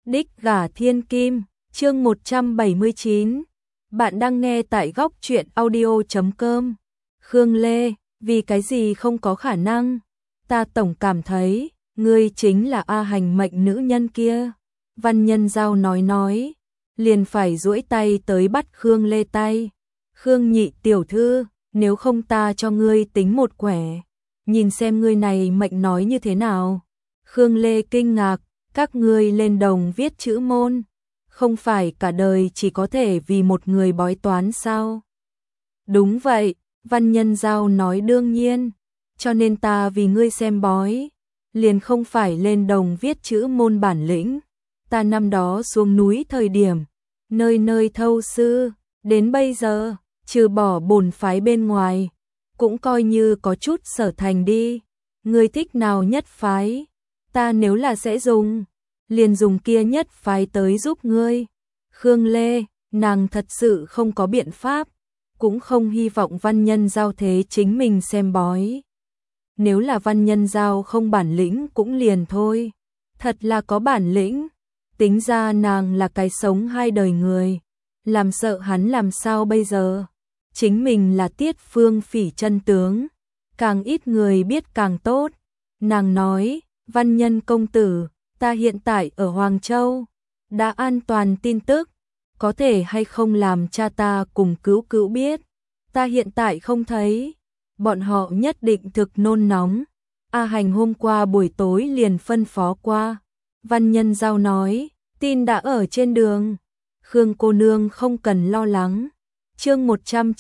Đích gả thiên kim, chương 179. Bạn đang nghe tại góc truyện audio.com. Khương Lê, vì cái gì không có khả năng? Ta tổng cảm thấy, ngươi chính là A Hành mệnh nữ nhân kia. Văn Nhân Giao nói, liền phải duỗi tay tới bắt Khương Lê tay. Khương nhị tiểu thư, nếu không ta cho ngươi tính một quẻ. Nhìn xem ngươi này mệnh nói như thế nào. Khương Lê kinh ngạc, các ngươi lên đồng viết chữ môn, không phải cả đời chỉ có thể vì một người bói toán sao? Đúng vậy, Văn Nhân Giao nói đương nhiên, cho nên ta vì ngươi xem bói, liền không phải lên đồng viết chữ môn bản lĩnh. Ta năm đó xuống núi thời điểm, nơi nơi thâu sư, đến bây giờ, trừ bỏ bổn phái bên ngoài, cũng coi như có chút sở thành đi. Ngươi thích nào nhất phái? Ta nếu là sẽ dùng, liền dùng kia nhất phái tới giúp ngươi. Khương Lê, nàng thật sự không có biện pháp, cũng không hy vọng Văn Nhân Giao thế chính mình xem bói. Nếu là Văn Nhân Giao không bản lĩnh cũng liền thôi, thật là có bản lĩnh, tính ra nàng là cái sống hai đời người, làm sợ hắn làm sao bây giờ. Chính mình là Tiết Phương Phỉ chân tướng, càng ít người biết càng tốt. Nàng nói, Văn Nhân công tử, ta hiện tại ở Hoàng Châu, đã an toàn tin tức, có thể hay không làm cha ta cùng cứu cứu biết. Ta hiện tại không thấy, bọn họ nhất định thực nôn nóng. A Hành hôm qua buổi tối liền phân phó qua. Văn Nhân Giao nói, tin đã ở trên đường. Khương cô nương không cần lo lắng. Chương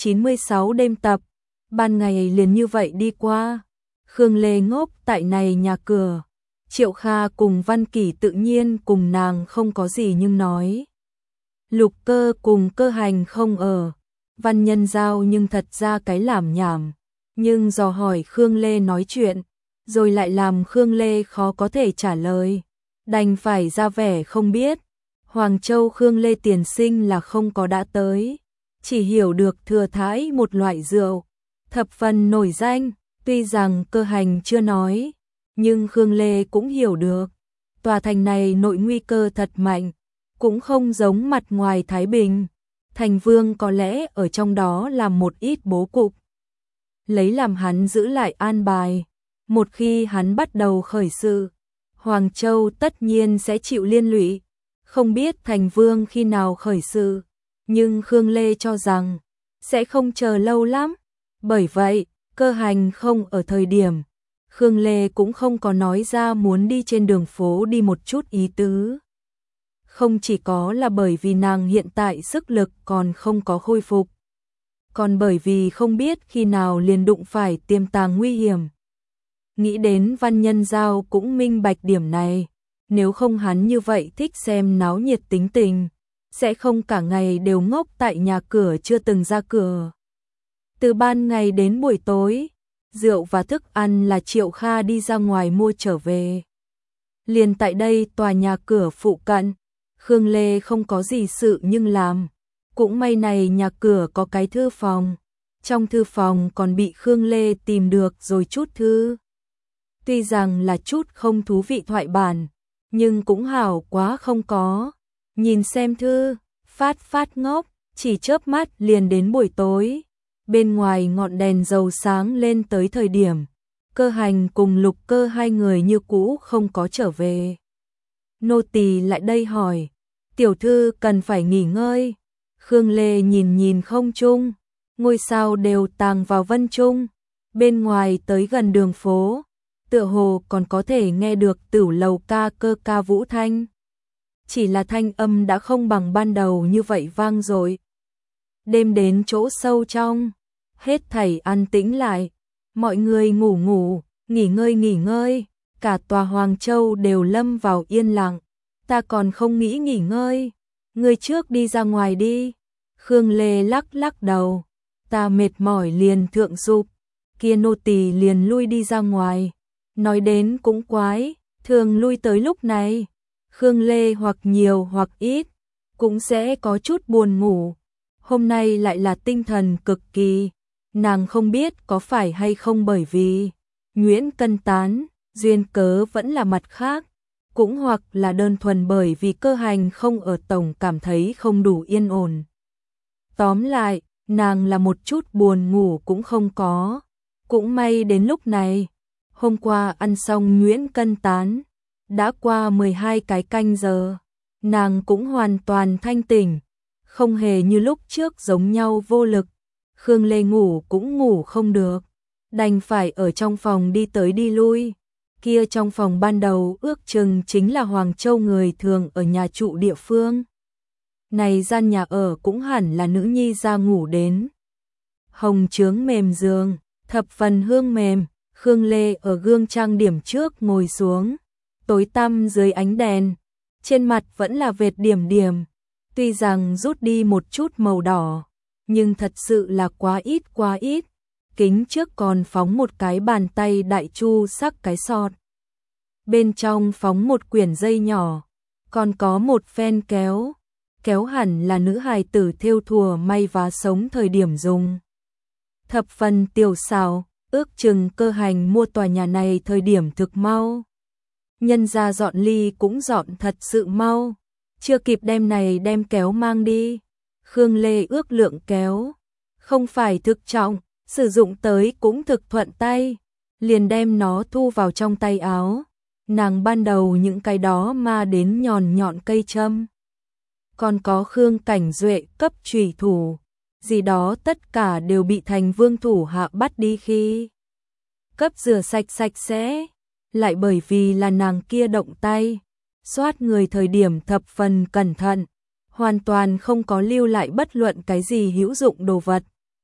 196 đêm tập, ban ngày liền như vậy đi qua. Khương Lê ngốc tại này nhà cửa. Triệu Kha cùng Văn Kỷ tự nhiên cùng nàng không có gì nhưng nói. Lục Cơ cùng Cơ Hành không ở. Văn Nhân Giao nhưng thật ra cái làm nhảm, nhưng dò hỏi Khương Lê nói chuyện, rồi lại làm Khương Lê khó có thể trả lời, đành phải ra vẻ không biết. Hoàng Châu Khương Lê tiền sinh là không có đã tới, chỉ hiểu được thừa thái một loại rượu, thập phần nổi danh, tuy rằng Cơ Hành chưa nói, nhưng Khương Lê cũng hiểu được. Tòa thành này nội nguy cơ thật mạnh, cũng không giống mặt ngoài Thái Bình. Thành Vương có lẽ ở trong đó làm một ít bố cục, lấy làm hắn giữ lại an bài. Một khi hắn bắt đầu khởi sự, Hoàng Châu tất nhiên sẽ chịu liên lụy. Không biết Thành Vương khi nào khởi sự, nhưng Khương Lê cho rằng sẽ không chờ lâu lắm. Bởi vậy, Cơ Hành không ở thời điểm, Khương Lê cũng không có nói ra muốn đi trên đường phố đi một chút ý tứ. Không chỉ có là bởi vì nàng hiện tại sức lực còn không có khôi phục, còn bởi vì không biết khi nào liền đụng phải tiềm tàng nguy hiểm. Nghĩ đến Văn Nhân Giao cũng minh bạch điểm này, nếu không hắn như vậy thích xem náo nhiệt tính tình, sẽ không cả ngày đều ngốc tại nhà cửa chưa từng ra cửa. Từ ban ngày đến buổi tối, rượu và thức ăn là Triệu Kha đi ra ngoài mua trở về. Liền tại đây tòa nhà cửa phụ cận, Khương Lê không có gì sự nhưng làm. Cũng may này nhà cửa có cái thư phòng, trong thư phòng còn bị Khương Lê tìm được rồi chút thư. Tuy rằng là chút không thú vị thoại bản, nhưng cũng hảo quá không có. Nhìn xem thư, phát ngốc, chỉ chớp mắt liền đến buổi tối. Bên ngoài ngọn đèn dầu sáng lên tới thời điểm, Cơ Hành cùng Lục Cơ hai người như cũ không có trở về. Nô tỳ lại đây hỏi, tiểu thư cần phải nghỉ ngơi. Khương Lê nhìn không trung, ngôi sao đều tàng vào vân trung. Bên ngoài tới gần đường phố, tựa hồ còn có thể nghe được Tửu Lầu ca cơ ca vũ thanh. Chỉ là thanh âm đã không bằng ban đầu như vậy vang dội. Đêm đến chỗ sâu trong, hết thảy an tĩnh lại, mọi người ngủ, nghỉ ngơi, cả tòa Hoàng Châu đều lâm vào yên lặng. Ta còn không nghĩ nghỉ ngơi, ngươi trước đi ra ngoài đi. Khương Lê lắc đầu, ta mệt mỏi liền thượng dục. Kia nô tỳ liền lui đi ra ngoài. Nói đến cũng quái, thường lui tới lúc này, Khương Lê hoặc nhiều hoặc ít, cũng sẽ có chút buồn ngủ. Hôm nay lại là tinh thần cực kỳ, nàng không biết có phải hay không bởi vì Nguyễn Cân tán, duyên cớ vẫn là mặt khác. cũng hoặc là đơn thuần bởi vì Cơ Hành không ở, tổng cảm thấy không đủ yên ổn. Tóm lại, nàng là một chút buồn ngủ cũng không có. Cũng may đến lúc này, hôm qua ăn xong nhuyễn cân tán, đã qua 12 cái canh giờ, nàng cũng hoàn toàn thanh tỉnh, không hề như lúc trước giống nhau vô lực. Khương Lê ngủ cũng ngủ không được, đành phải ở trong phòng đi tới đi lui. Kia trong phòng ban đầu ước chừng chính là Hoàng Châu người thường ở nhà trụ địa phương. Này gian nhà ở cũng hẳn là nữ nhi ra ngủ đến. Hồng chướng mềm giường, thập phần hương mềm, Khương Lê ở gương trang điểm trước ngồi xuống, tối tăm dưới ánh đèn, trên mặt vẫn là vệt điểm điểm, tuy rằng rút đi một chút màu đỏ, nhưng thật sự là quá ít. Kính trước còn phóng một cái bàn tay đại chu sắc cái sọt. Bên trong phóng một quyển dây nhỏ, còn có một phen kéo. Kéo hẳn là nữ hài tử thêu thùa may vá sống thời điểm dùng. Thập phần tiểu xảo, ước chừng Cơ Hành mua tòa nhà này thời điểm thực mau. Nhân ra dọn ly cũng dọn thật sự mau, chưa kịp đem kéo mang đi. Khương Lê ước lượng kéo, không phải thực trọng, sử dụng tới cũng thực thuận tay, liền đem nó thu vào trong tay áo. Nàng ban đầu những cái đó mà đến nhọn nhọn cây châm, còn có Khương Cảnh Duệ cấp chủy thủ, gì đó tất cả đều bị Thành Vương thủ hạ bắt đi khi cấp rửa sạch sẽ, lại bởi vì là nàng kia động tay, xoát người thời điểm thập phần cẩn thận, hoàn toàn không có lưu lại bất luận cái gì hữu dụng đồ vật.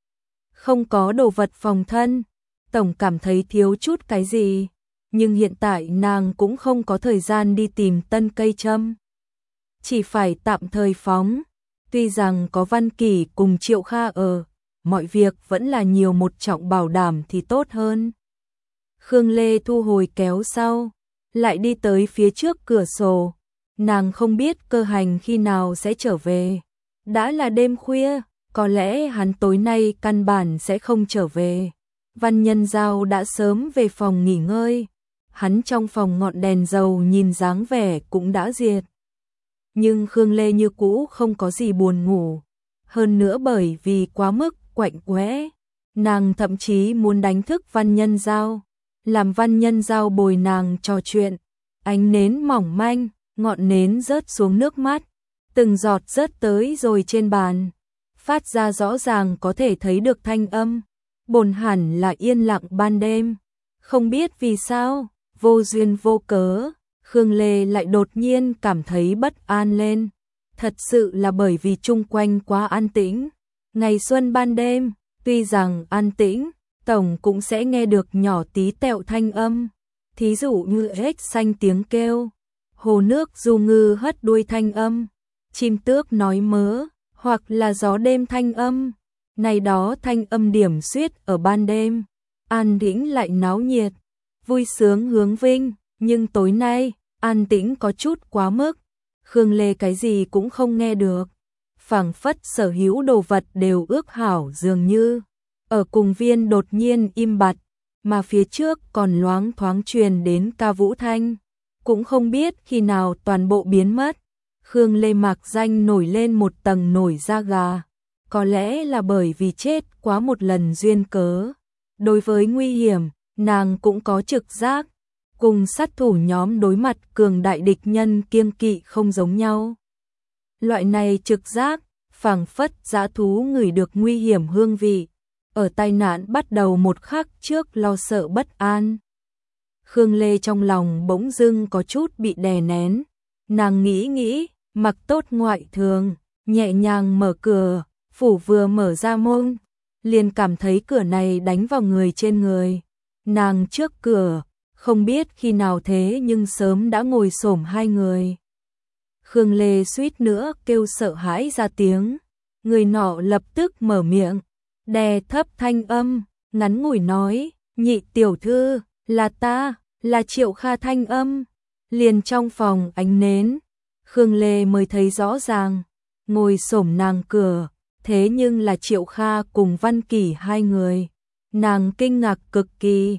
Không có đồ vật phòng thân, tổng cảm thấy thiếu chút cái gì, nhưng hiện tại nàng cũng không có thời gian đi tìm tân cây châm. Chỉ phải tạm thời phóng, tuy rằng có Văn Kỳ cùng Triệu Kha ở, mọi việc vẫn là nhiều một trọng bảo đảm thì tốt hơn. Khương Lê thu hồi kéo sau, lại đi tới phía trước cửa sổ, nàng không biết Cơ Hành khi nào sẽ trở về. Đã là đêm khuya, có lẽ hắn tối nay căn bản sẽ không trở về. Văn Nhân Giao đã sớm về phòng nghỉ ngơi, hắn trong phòng ngọn đèn dầu nhìn dáng vẻ cũng đã diệt. Nhưng Khương Lê như cũ không có gì buồn ngủ, hơn nữa bởi vì quá mức quạnh quẽ, nàng thậm chí muốn đánh thức Văn Nhân Giao, làm Văn Nhân Giao bồi nàng trò chuyện. Ánh nến mỏng manh, ngọn nến rớt xuống nước mắt, từng giọt rớt tới rồi trên bàn, phát ra rõ ràng có thể thấy được thanh âm. Bổn hẳn là yên lặng ban đêm, không biết vì sao, vô duyên vô cớ, Khương Lê lại đột nhiên cảm thấy bất an lên. Thật sự là bởi vì chung quanh quá an tĩnh. Ngày xuân ban đêm, tuy rằng an tĩnh, tổng cũng sẽ nghe được nhỏ tí tẹo thanh âm. Thí dụ như ếch xanh tiếng kêu, hồ nước du ngư hất đuôi thanh âm, chim tước nói mớ, hoặc là gió đêm thanh âm. Này đó thanh âm điểm xuyết ở ban đêm, an tĩnh lại náo nhiệt, vui sướng hướng vinh, nhưng tối nay, an tĩnh có chút quá mức. Khương Lê cái gì cũng không nghe được, phảng phất sở hữu đồ vật đều ước hảo dường như. Ở cùng viên đột nhiên im bặt, mà phía trước còn loáng thoáng truyền đến ca vũ thanh, cũng không biết khi nào toàn bộ biến mất. Khương Lê mạc danh nổi lên một tầng nổi da gà, có lẽ là bởi vì chết quá một lần duyên cớ. Đối với nguy hiểm, nàng cũng có trực giác, cùng sát thủ nhóm đối mặt cường đại địch nhân kiêng kỵ không giống nhau. Loại này trực giác, phảng phất dã thú ngửi được nguy hiểm hương vị, ở tai nạn bắt đầu một khắc trước lo sợ bất an. Khương Lê trong lòng bỗng dưng có chút bị đè nén, nàng nghĩ, mặc tốt ngoại thường, nhẹ nhàng mở cửa, phủ vừa mở ra môn, liền cảm thấy cửa này đánh vào người trên người. Nàng trước cửa, không biết khi nào thế nhưng sớm đã ngồi xổm hai người. Khương Lê suýt nữa kêu sợ hãi ra tiếng, người nọ lập tức mở miệng, đè thấp thanh âm, ngắn ngủi nói, nhị tiểu thư, là ta, là Triệu Kha thanh âm. Liền trong phòng ánh nến, Khương Lê mới thấy rõ ràng, ngồi xổm nàng cửa, thế nhưng là Triệu Kha cùng Văn Kỳ hai người. Nàng kinh ngạc cực kỳ,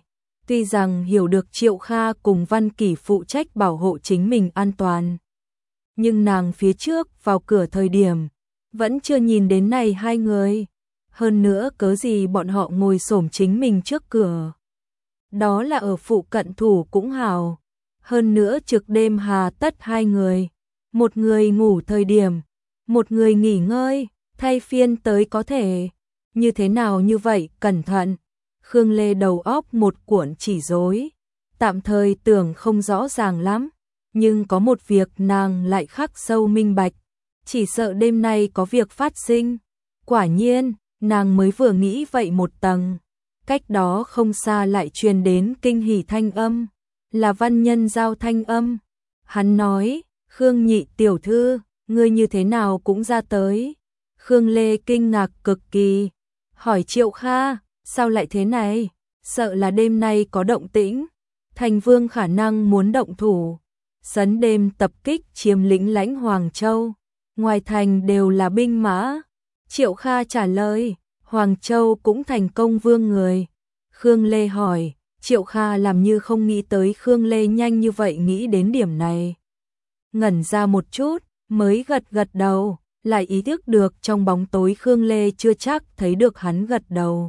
Tuy rằng hiểu được Triệu Kha cùng Văn Kỷ phụ trách bảo hộ chính mình an toàn, nhưng nàng phía trước vào cửa thời điểm vẫn chưa nhìn đến này hai người. Hơn nữa cớ gì bọn họ ngồi xổm chính mình trước cửa. Đó là ở phụ cận thủ cũng hào. Hơn nữa trực đêm hà tất hai người. Một người ngủ thời điểm, một người nghỉ ngơi, thay phiên tới có thể. Như thế nào như vậy, cẩn thận. Khương Lê đầu óc một cuộn chỉ rối. Tạm thời tưởng không rõ ràng lắm. Nhưng có một việc nàng lại khắc sâu minh bạch. Chỉ sợ đêm nay có việc phát sinh. Quả nhiên, nàng mới vừa nghĩ vậy một tầng. Cách đó không xa lại truyền đến kinh hỉ thanh âm. Là Văn Nhân Giao thanh âm. Hắn nói, Khương nhị tiểu thư, ngươi như thế nào cũng ra tới. Khương Lê kinh ngạc cực kỳ. Hỏi Triệu Kha, sao lại thế này? Sợ là đêm nay có động tĩnh. Thành Vương khả năng muốn động thủ. Sấn đêm tập kích chiếm lĩnh lãnh Hoàng Châu. Ngoài thành đều là binh mã. Triệu Kha trả lời, Hoàng Châu cũng thành công vương người. Khương Lê hỏi, Triệu Kha làm như không nghĩ tới Khương Lê nhanh như vậy nghĩ đến điểm này. Ngẩn ra một chút, mới gật gật đầu, lại ý thức được trong bóng tối Khương Lê chưa chắc thấy được hắn gật đầu.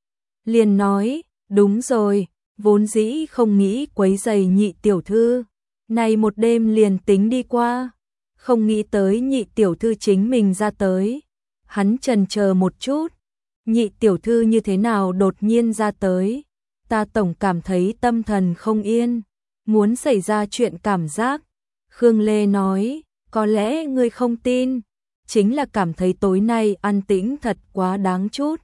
Liền nói, đúng rồi, vốn dĩ không nghĩ quấy rầy nhị tiểu thư. Này một đêm liền tính đi qua, không nghĩ tới nhị tiểu thư chính mình ra tới. Hắn chần chờ một chút, nhị tiểu thư như thế nào đột nhiên ra tới. Ta tổng cảm thấy tâm thần không yên, muốn xảy ra chuyện cảm giác. Khương Lê nói, có lẽ ngươi không tin, chính là cảm thấy tối nay an tĩnh thật quá đáng chút.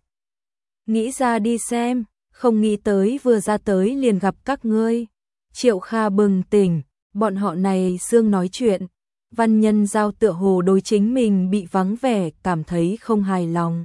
Nghĩ ra đi xem, không nghĩ tới vừa ra tới liền gặp các ngươi. Triệu Kha bừng tỉnh, bọn họ này xương nói chuyện. Văn Nhân Giao tựa hồ đối chính mình bị vắng vẻ cảm thấy không hài lòng.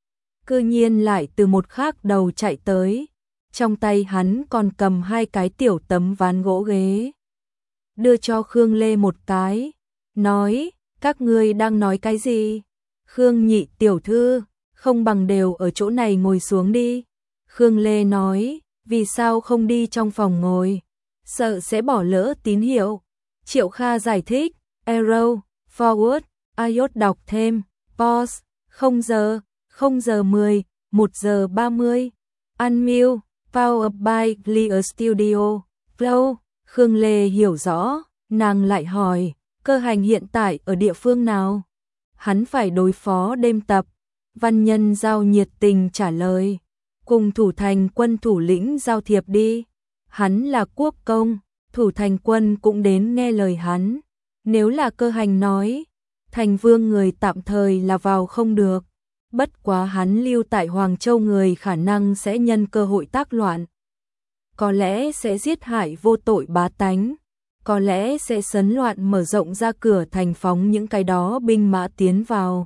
Cư nhiên lại từ một khác đầu chạy tới. Trong tay hắn còn cầm hai cái tiểu tấm ván gỗ ghế. Đưa cho Khương Lê một cái. Nói, các ngươi đang nói cái gì? Khương nhị tiểu thư, không bằng đều ở chỗ này ngồi xuống đi. Khương Lê nói, vì sao không đi trong phòng ngồi? Sợ sẽ bỏ lỡ tín hiệu. Triệu Kha giải thích. Arrow, forward, iOS đọc thêm, pause, 0 giờ 10, 1 giờ 30, unmute, powered by Clear Studio, flow. Khương Lê hiểu rõ, nàng lại hỏi, Cơ Hành hiện tại ở địa phương nào? Hắn phải đối phó đêm tập. Văn Nhân Giao nhiệt tình trả lời, cùng thủ thành quân thủ lĩnh giao thiệp đi. Hắn là quốc công, thủ thành quân cũng đến nghe lời hắn. Nếu là Cơ Hành nói, thành vương người tạm thời là vào không được. Bất quá hắn lưu tại Hoàng Châu người khả năng sẽ nhân cơ hội tác loạn. Có lẽ sẽ giết hại vô tội bá tánh. Có lẽ sẽ sấn loạn mở rộng ra cửa thành phóng những cái đó binh mã tiến vào.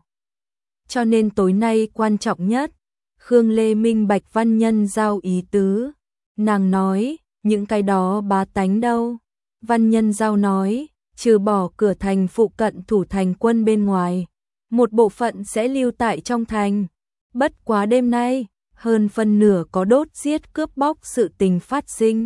Cho nên tối nay quan trọng nhất, Khương Lê minh bạch Văn Nhân Giao ý tứ. Nàng nói, những cái đó bá tánh đâu? Văn Nhân Giao nói, trừ bỏ cửa thành phụ cận thủ thành quân bên ngoài, một bộ phận sẽ lưu tại trong thành. Bất quá đêm nay, hơn phân nửa có đốt giết cướp bóc sự tình phát sinh.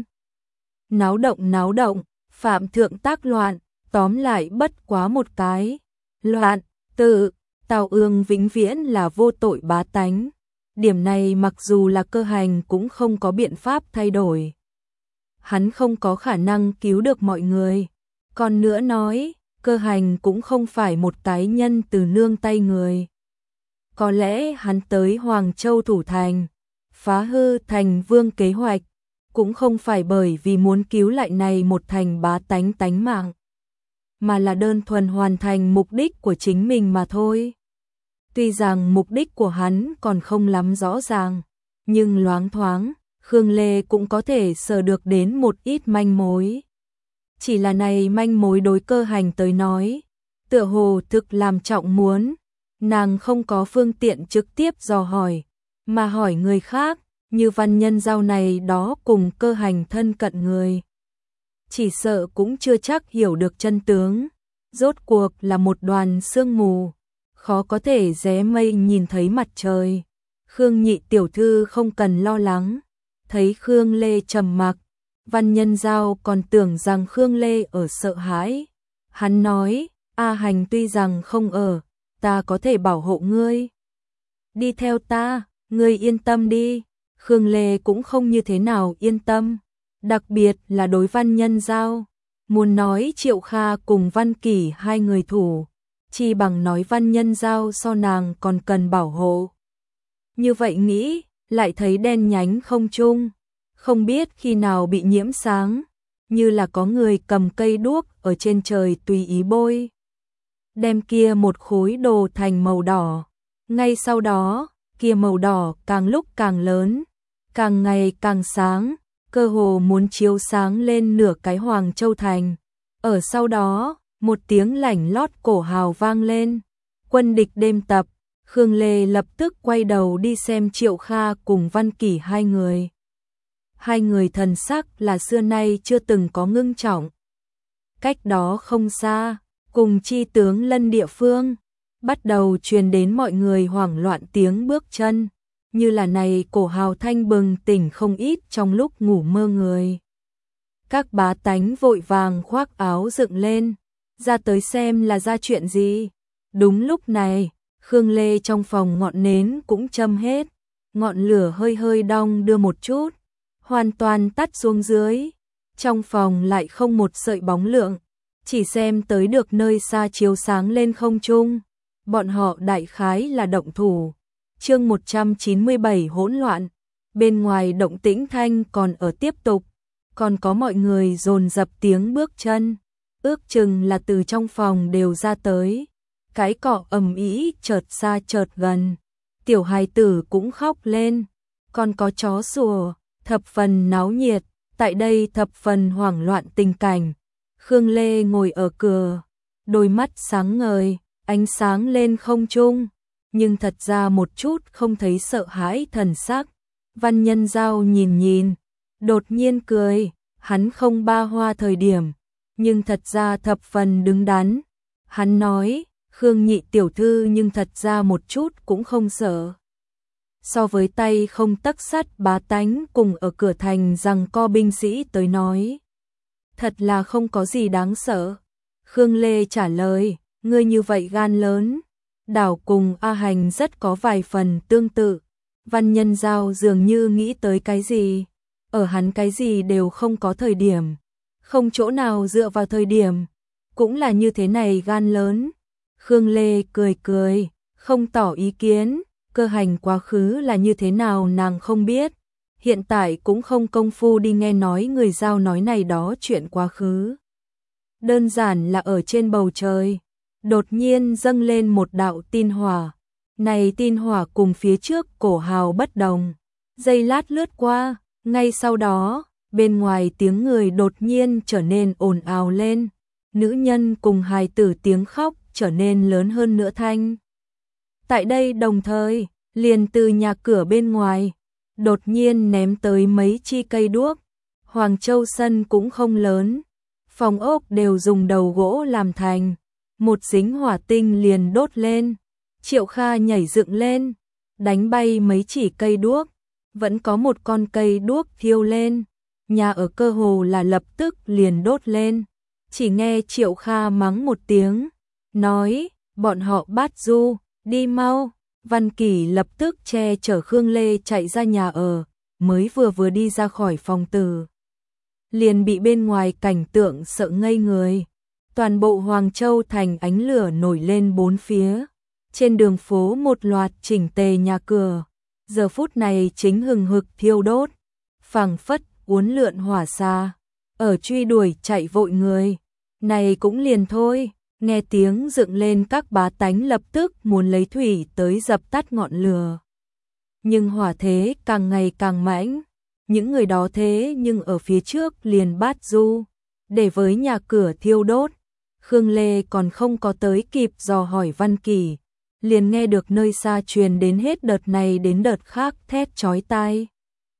Náo động, phạm thượng tác loạn, tóm lại bất quá một cái. Loạn, tự, Tào Ương vĩnh viễn là vô tội bá tánh. Điểm này mặc dù là Cơ Hành cũng không có biện pháp thay đổi. Hắn không có khả năng cứu được mọi người. Còn nữa nói, Cơ Hành cũng không phải một cái nhân từ nương tay người. Có lẽ hắn tới Hoàng Châu thủ thành, phá hư thành vương kế hoạch, cũng không phải bởi vì muốn cứu lại này một thành bá tánh tánh mạng, mà là đơn thuần hoàn thành mục đích của chính mình mà thôi. Tuy rằng mục đích của hắn còn không lắm rõ ràng, nhưng loáng thoáng, Khương Lê cũng có thể sờ được đến một ít manh mối. Chỉ là này manh mối đối Cơ Hành tới nói, tựa hồ thực làm trọng muốn, nàng không có phương tiện trực tiếp dò hỏi, mà hỏi người khác, như Văn Nhân Giao này đó cùng Cơ Hành thân cận người. Chỉ sợ cũng chưa chắc hiểu được chân tướng, rốt cuộc là một đoàn sương mù, khó có thể ré mây nhìn thấy mặt trời. Khương nhị tiểu thư không cần lo lắng, Thấy Khương Lê trầm mặc, Văn Nhân Giao còn tưởng rằng Khương Lê ở sợ hãi. Hắn nói, A Hành tuy rằng không ở, ta có thể bảo hộ ngươi. Đi theo ta, ngươi yên tâm đi. Khương Lê cũng không như thế nào yên tâm, đặc biệt là đối Văn Nhân Giao. Muốn nói Triệu Kha cùng Văn Kỷ hai người thủ, chi bằng nói Văn Nhân Giao so nàng còn cần bảo hộ. Như vậy nghĩ, lại thấy đen nhánh không trung, không biết khi nào bị nhiễm sáng, như là có người cầm cây đuốc ở trên trời tùy ý bôi. Đem kia một khối đồ thành màu đỏ, ngay sau đó, kia màu đỏ càng lúc càng lớn, càng ngày càng sáng, cơ hồ muốn chiếu sáng lên nửa cái Hoàng Châu Thành. Ở sau đó, một tiếng lảnh lót cổ hào vang lên, quân địch đêm tập. Khương Lê lập tức quay đầu đi xem Triệu Kha cùng Văn Kỷ hai người. Hai người thần sắc là xưa nay chưa từng có ngưng trọng. Cách đó không xa, cùng chi tướng lân địa phương, bắt đầu truyền đến mọi người hoảng loạn tiếng bước chân, như là này cổ hào thanh bừng tỉnh không ít trong lúc ngủ mơ người. Các bá tánh vội vàng khoác áo dựng lên, ra tới xem là ra chuyện gì. Đúng lúc này, Khương Lê trong phòng ngọn nến cũng châm hết, ngọn lửa hơi hơi đong đưa một chút, hoàn toàn tắt xuống dưới. Trong phòng lại không một sợi bóng lượng, chỉ xem tới được nơi xa chiếu sáng lên không trung. Bọn họ đại khái là động thủ. Chương 197 hỗn loạn, bên ngoài động tĩnh thanh còn ở tiếp tục, còn có mọi người dồn dập tiếng bước chân, ước chừng là từ trong phòng đều ra tới. Cái cọ ầm ĩ chợt xa chợt gần, tiểu hài tử cũng khóc lên, còn có chó sủa, thập phần náo nhiệt. Tại đây thập phần hoảng loạn tình cảnh, Khương Lê ngồi ở cửa, đôi mắt sáng ngời, ánh sáng lên không trung, nhưng thật ra một chút không thấy sợ hãi thần sắc. Văn Nhân Giao nhìn nhìn, đột nhiên cười, hắn không ba hoa thời điểm, nhưng thật ra thập phần đứng đắn. Hắn nói, Khương nhị tiểu thư nhưng thật ra một chút cũng không sợ. So với tay không tấc sắt bá tánh cùng ở cửa thành rằng co binh sĩ tới nói, thật là không có gì đáng sợ. Khương Lê trả lời, ngươi như vậy gan lớn. Đảo cùng A Hành rất có vài phần tương tự. Văn Nhân Giao dường như nghĩ tới cái gì, ở hắn cái gì đều không có thời điểm, không chỗ nào dựa vào thời điểm, cũng là như thế này gan lớn. Khương Lê cười cười, không tỏ ý kiến. Cơ hành quá khứ là như thế nào nàng không biết, hiện tại cũng không công phu đi nghe nói người Giao nói này đó chuyện quá khứ. Đơn giản là ở trên bầu trời, đột nhiên dâng lên một đạo tin hỏa. Này tin hỏa cùng phía trước cổ hào bất đồng, giây lát lướt qua, ngay sau đó, bên ngoài tiếng người đột nhiên trở nên ồn ào lên, nữ nhân cùng hài tử tiếng khóc trở nên lớn hơn nữa thanh. Tại đây đồng thời, liền từ nhà cửa bên ngoài, đột nhiên ném tới mấy chi cây đuốc. Hoàng Châu sân cũng không lớn, phòng ốc đều dùng đầu gỗ làm thành, một dính hỏa tinh liền đốt lên. Triệu Kha nhảy dựng lên, đánh bay mấy chỉ cây đuốc, vẫn có một con cây đuốc thiêu lên, nhà ở cơ hồ là lập tức liền đốt lên. Chỉ nghe Triệu Kha mắng một tiếng, nói, bọn họ bát du, đi mau. Văn Kỷ lập tức che chở Khương Lê chạy ra nhà ở, mới vừa đi ra khỏi phòng từ, liền bị bên ngoài cảnh tượng sợ ngây người. Toàn bộ Hoàng Châu thành ánh lửa nổi lên bốn phía, trên đường phố một loạt chỉnh tề nhà cửa, giờ phút này chính hừng hực thiêu đốt, phảng phất uốn lượn hỏa xa, ở truy đuổi chạy vội người. Này cũng liền thôi. Nghe tiếng dựng lên các bá tánh lập tức muốn lấy thủy tới dập tắt ngọn lửa. Nhưng hỏa thế càng ngày càng mãnh, những người đó thế nhưng ở phía trước liền bát du, để với nhà cửa thiêu đốt. Khương Lê còn không có tới kịp dò hỏi Văn Kỷ, liền nghe được nơi xa truyền đến hết đợt này đến đợt khác thét chói tai.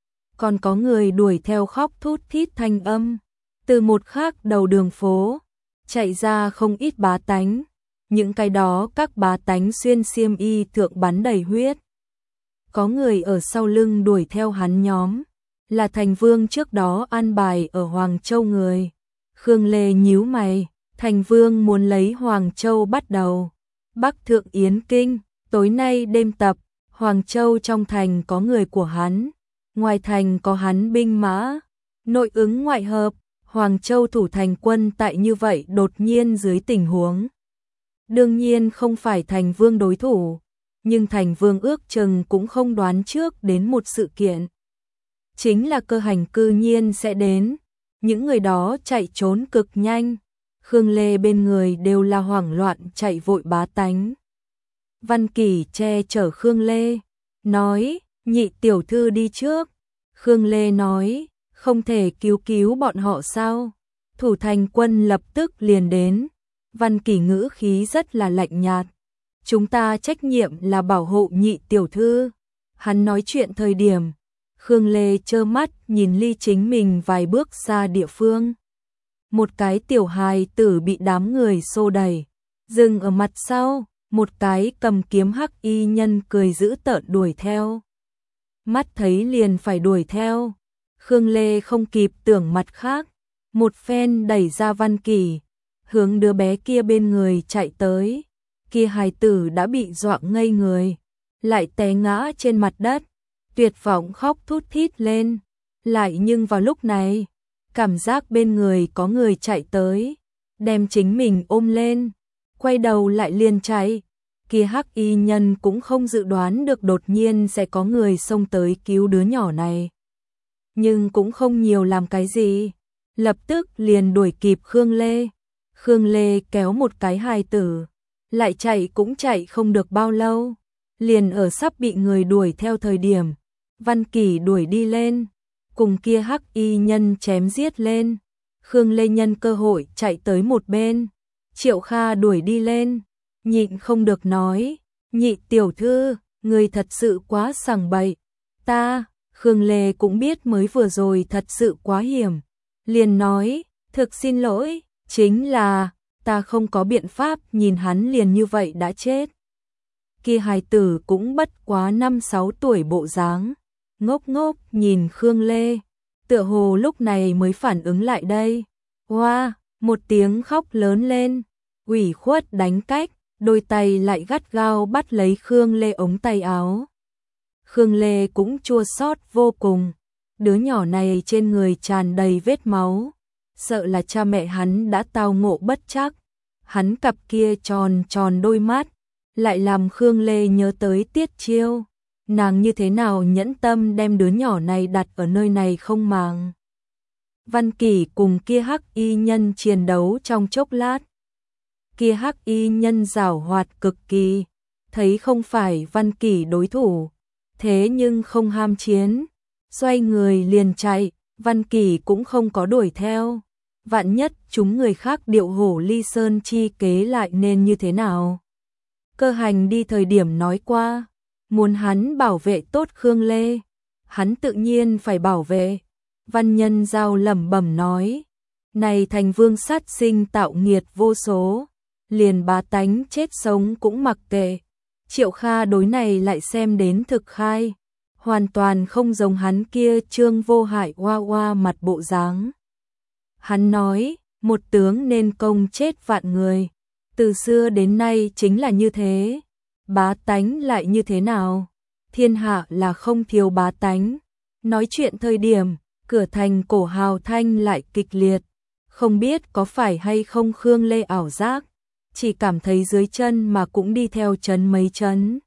Còn có người đuổi theo khóc thút thít thanh âm, từ một khác đầu đường phố chạy ra không ít bá tánh, những cái đó các bá tánh xuyên xiêm y thượng bắn đầy huyết. Có người ở sau lưng đuổi theo hắn nhóm, là Thành Vương trước đó an bài ở Hoàng Châu người. Khương Lê nhíu mày, Thành Vương muốn lấy Hoàng Châu bắt đầu. Bắc thượng Yến Kinh, tối nay đêm tập, Hoàng Châu trong thành có người của hắn, ngoài thành có hắn binh mã, nội ứng ngoại hợp, Hoàng Châu thủ thành quân tại như vậy đột nhiên dưới tình huống. Đương nhiên không phải Thành Vương đối thủ, nhưng Thành Vương ước chừng cũng không đoán trước đến một sự kiện. Chính là Cơ Hành cư nhiên sẽ đến, những người đó chạy trốn cực nhanh, Khương Lê bên người đều là hoảng loạn chạy vội bá tánh. Văn Kỳ che chở Khương Lê, nói, nhị tiểu thư đi trước. Khương Lê nói, không thể cứu bọn họ sao? Thủ thành quân lập tức liền đến. Văn Kỳ ngữ khí rất là lạnh nhạt. Chúng ta trách nhiệm là bảo hộ nhị tiểu thư. Hắn nói chuyện thời điểm, Khương Lê trơ mắt nhìn ly chính mình vài bước xa địa phương. Một cái tiểu hài tử bị đám người xô đẩy, dừng ở mặt sau, một cái cầm kiếm hắc y nhân cười dữ tợn đuổi theo. Mắt thấy liền phải đuổi theo, Khương Lê không kịp tưởng mặt khác, một phen đẩy ra Văn Kỳ, hướng đứa bé kia bên người chạy tới. Kia hài tử đã bị dọa ngây người, lại té ngã trên mặt đất, tuyệt vọng khóc thút thít lên. Lại nhưng vào lúc này, cảm giác bên người có người chạy tới, đem chính mình ôm lên, quay đầu lại liền chạy. Kia hắc y nhân cũng không dự đoán được đột nhiên sẽ có người xông tới cứu đứa nhỏ này. Nhưng cũng không nhiều làm cái gì, lập tức liền đuổi kịp Khương Lê. Khương Lê kéo một cái hài tử, lại chạy cũng chạy không được bao lâu, liền ở sắp bị người đuổi theo thời điểm, Văn Kỳ đuổi đi lên, cùng kia hắc y nhân chém giết lên. Khương Lê nhân cơ hội chạy tới một bên, Triệu Kha đuổi đi lên, nhịn không được nói, nhị tiểu thư, người thật sự quá sằng bậy. Khương Lê cũng biết mới vừa rồi thật sự quá hiểm, liền nói, thực xin lỗi, chính là, ta không có biện pháp nhìn hắn liền như vậy đã chết. Kia hài tử cũng bất quá 5-6 tuổi bộ dáng, ngốc ngốc nhìn Khương Lê, tựa hồ lúc này mới phản ứng lại đây. Hoa, một tiếng khóc lớn lên, ủy khuất đánh cách, đôi tay lại gắt gao bắt lấy Khương Lê ống tay áo. Khương Lê cũng chua xót vô cùng, đứa nhỏ này trên người tràn đầy vết máu, sợ là cha mẹ hắn đã tao ngộ bất trắc. Hắn cặp kia tròn tròn đôi mắt, lại làm Khương Lê nhớ tới Tiết Chiêu, nàng như thế nào nhẫn tâm đem đứa nhỏ này đặt ở nơi này không màng. Văn Kỳ cùng kia hắc y nhân chiến đấu trong chốc lát. Kia hắc y nhân giảo hoạt cực kỳ, thấy không phải Văn Kỳ đối thủ, thế nhưng không ham chiến, xoay người liền chạy. Văn Kỳ cũng không có đuổi theo, vạn nhất chúng người khác điệu hổ ly sơn chi kế lại nên như thế nào. Cơ Hành đi thời điểm nói qua, muốn hắn bảo vệ tốt Khương Lê, hắn tự nhiên phải bảo vệ. Văn Nhân Giao lẩm bẩm nói, này Thành Vương sát sinh tạo nghiệt vô số, liền bá tánh chết sống cũng mặc kệ. Triệu Kha đối này lại xem đến thực khai, hoàn toàn không giống hắn kia trương vô hại oa oa mặt bộ dáng. Hắn nói, một tướng nên công chết vạn người, từ xưa đến nay chính là như thế, bá tánh lại như thế nào? Thiên hạ là không thiếu bá tánh. Nói chuyện thời điểm, cửa thành cổ hào thanh lại kịch liệt, không biết có phải hay không Khương Lê ảo giác, chỉ cảm thấy dưới chân mà cũng đi theo chấn mấy chấn.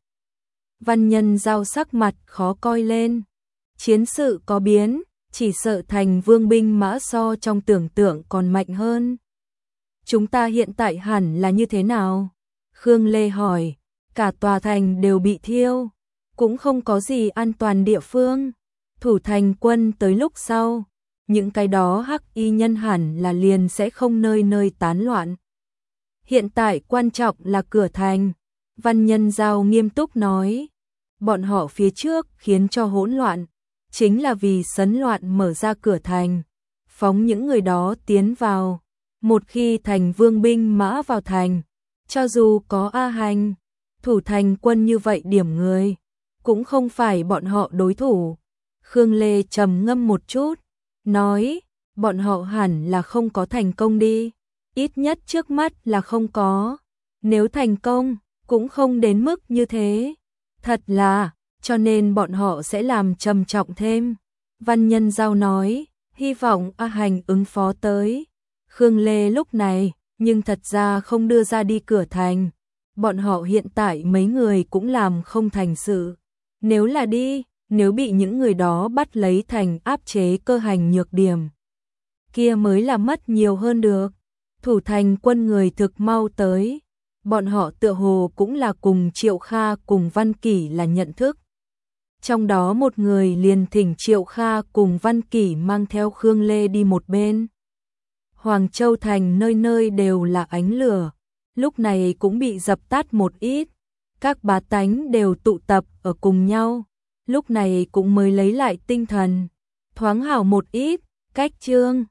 Văn Nhân Giao sắc mặt khó coi lên, chiến sự có biến, chỉ sợ Thành Vương binh mã so trong tưởng tượng còn mạnh hơn. Chúng ta hiện tại hẳn là như thế nào? Khương Lê hỏi, cả tòa thành đều bị thiêu, cũng không có gì an toàn địa phương. Thủ thành quân tới lúc sau, những cái đó hắc y nhân hẳn là liền sẽ không nơi nơi tán loạn. Hiện tại quan trọng là cửa thành. Văn Nhân Giao nghiêm túc nói, bọn họ phía trước khiến cho hỗn loạn, chính là vì sấn loạn mở ra cửa thành, phóng những người đó tiến vào. Một khi Thành Vương binh mã vào thành, cho dù có A Hành, thủ thành quân như vậy điểm người, cũng không phải bọn họ đối thủ. Khương Lê trầm ngâm một chút, nói, bọn họ hẳn là không có thành công đi, ít nhất trước mắt là không có, nếu thành công, cũng không đến mức như thế, thật là, cho nên bọn họ sẽ làm trầm trọng thêm. Văn Nhân Giao nói, hy vọng A Hành ứng phó tới. Khương Lê lúc này, nhưng thật ra không đưa ra đi cửa thành. Bọn họ hiện tại mấy người cũng làm không thành sự. Nếu là đi, nếu bị những người đó bắt lấy thành áp chế cơ hành nhược điểm, kia mới là mất nhiều hơn được. Thủ thành quân người thực mau tới. Bọn họ tựa hồ cũng là cùng Triệu Kha cùng Văn Kỷ là nhận thức. Trong đó một người liền thỉnh Triệu Kha cùng Văn Kỷ mang theo Khương Lê đi một bên. Hoàng Châu Thành nơi nơi đều là ánh lửa, lúc này cũng bị dập tắt một ít. Các bá tánh đều tụ tập ở cùng nhau, lúc này cũng mới lấy lại tinh thần. Thoáng hảo một ít, cách trương,